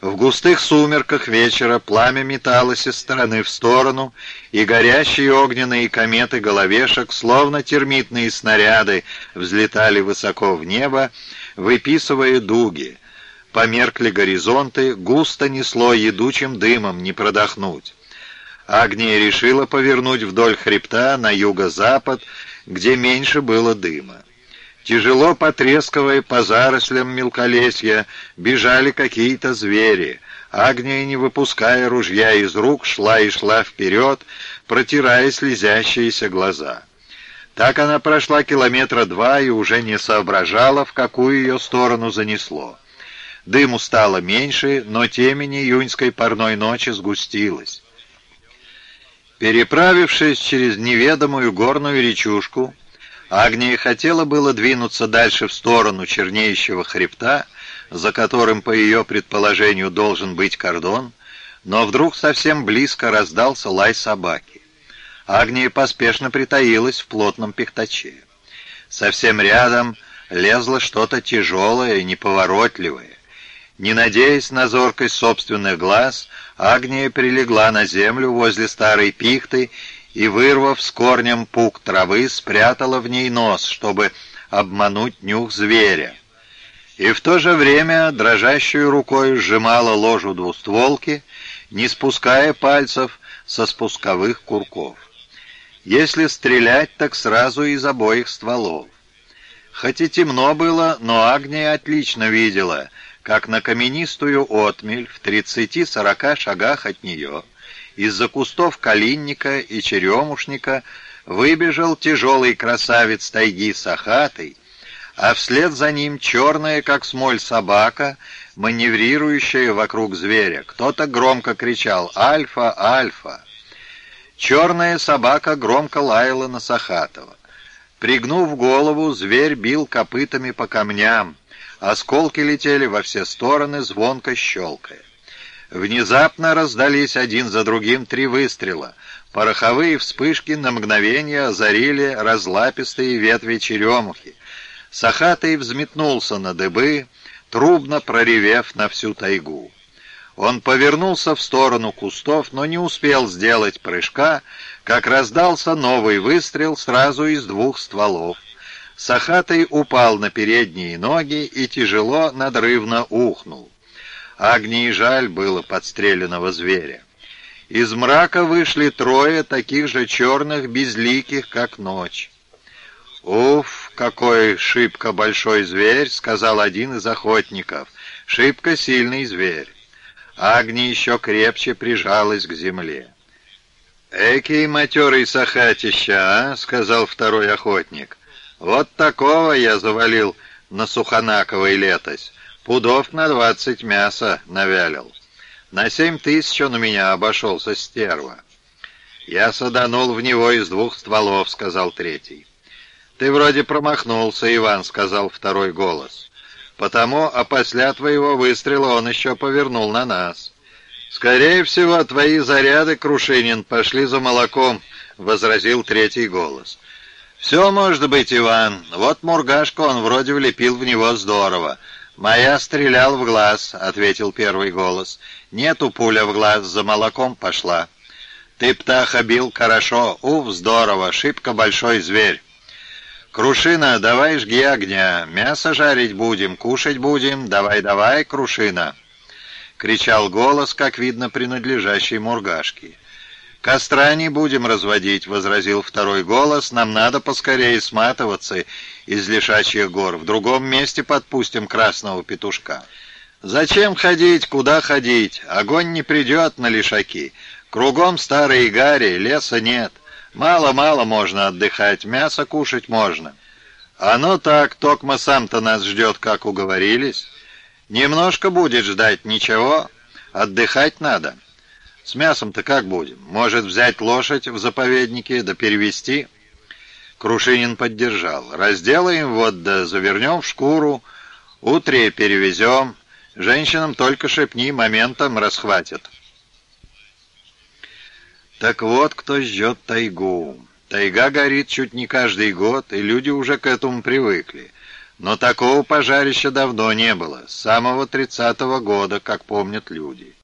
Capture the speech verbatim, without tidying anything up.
В густых сумерках вечера пламя металось из стороны в сторону, и горящие огненные кометы головешек, словно термитные снаряды, взлетали высоко в небо, выписывая дуги. Померкли горизонты, густо несло едучим дымом, не продохнуть. Агния решила повернуть вдоль хребта на юго-запад, где меньше было дыма. Тяжело потрескивая по зарослям мелколесья, бежали какие-то звери. Агния, не выпуская ружья из рук, шла и шла вперед, протирая слезящиеся глаза. Так она прошла километра два и уже не соображала, в какую ее сторону занесло. Дыму стало меньше, но темень июньской парной ночи сгустилась. Переправившись через неведомую горную речушку, Агния хотела было двинуться дальше в сторону чернеющего хребта, за которым, по ее предположению, должен быть кордон, но вдруг совсем близко раздался лай собаки. Агния поспешно притаилась в плотном пихтаче. Совсем рядом лезло что-то тяжелое и неповоротливое. Не надеясь на зоркость собственных глаз, Агния прилегла на землю возле старой пихты и, вырвав с корнем пук травы, спрятала в ней нос, чтобы обмануть нюх зверя. И в то же время дрожащей рукой сжимала ложу двустволки, не спуская пальцев со спусковых курков. Если стрелять, так сразу из обоих стволов. Хоть и темно было, но Агния отлично видела, как на каменистую отмель в тридцати-сорока шагах от нее из-за кустов калинника и черемушника выбежал тяжелый красавец тайги сахатый, а вслед за ним черная, как смоль, собака, маневрирующая вокруг зверя. Кто-то громко кричал «Альфа! Альфа!». Черная собака громко лаяла на Сахатова. Пригнув голову, зверь бил копытами по камням. Осколки летели во все стороны, звонко щелкая. Внезапно раздались один за другим три выстрела. Пороховые вспышки на мгновение озарили разлапистые ветви черемухи. Сахатый взметнулся на дыбы, трубно проревев на всю тайгу. Он повернулся в сторону кустов, но не успел сделать прыжка, как раздался новый выстрел сразу из двух стволов. Сахатый упал на передние ноги и тяжело, надрывно ухнул. Агнии жаль было подстреленного зверя. Из мрака вышли трое таких же черных, безликих, как ночь. «Уф, какой шибко большой зверь!» — сказал один из охотников. «Шибко сильный зверь». Агния еще крепче прижалась к земле. «Экий матерый сахатища, а?» — сказал второй охотник. «Вот такого я завалил на Сухонаковой летось. Пудов на двадцать мяса навялил. На семь тысяч он у меня обошелся, стерва». «Я саданул в него из двух стволов», — сказал третий. «Ты вроде промахнулся, Иван», — сказал второй голос. «Потому, а после твоего выстрела он еще повернул на нас». «Скорее всего, твои заряды, Крушинин, пошли за молоком», — возразил третий голос. «Все может быть, Иван. Вот мургашку он вроде влепил в него здорово. Моя стрелял в глаз», — ответил первый голос. «Нету пуля в глаз, за молоком пошла». «Ты птаха бил хорошо. Уф, здорово, шибко большой зверь». «Крушина, давай жги огня, мясо жарить будем, кушать будем, давай-давай, Крушина!» — кричал голос, как видно, принадлежащий мургашке. «Костра не будем разводить», — возразил второй голос, — «нам надо поскорее сматываться из лишачьих гор, в другом месте подпустим красного петушка». «Зачем ходить, куда ходить? Огонь не придет на лишаки. Кругом старые гари, леса нет. Мало-мало можно отдыхать, мясо кушать можно». «Оно так, токма сам-то нас ждет, как уговорились. Немножко будет ждать, ничего, отдыхать надо. С мясом-то как будем? Может, взять лошадь в заповеднике да перевести?» Крушинин поддержал. «Разделаем вот да завернем в шкуру, утре перевезем. Женщинам только шепни, моментом расхватят». Так вот, кто ждет тайгу. Тайга горит чуть не каждый год, и люди уже к этому привыкли. Но такого пожарища давно не было, с самого тридцатого года, как помнят люди.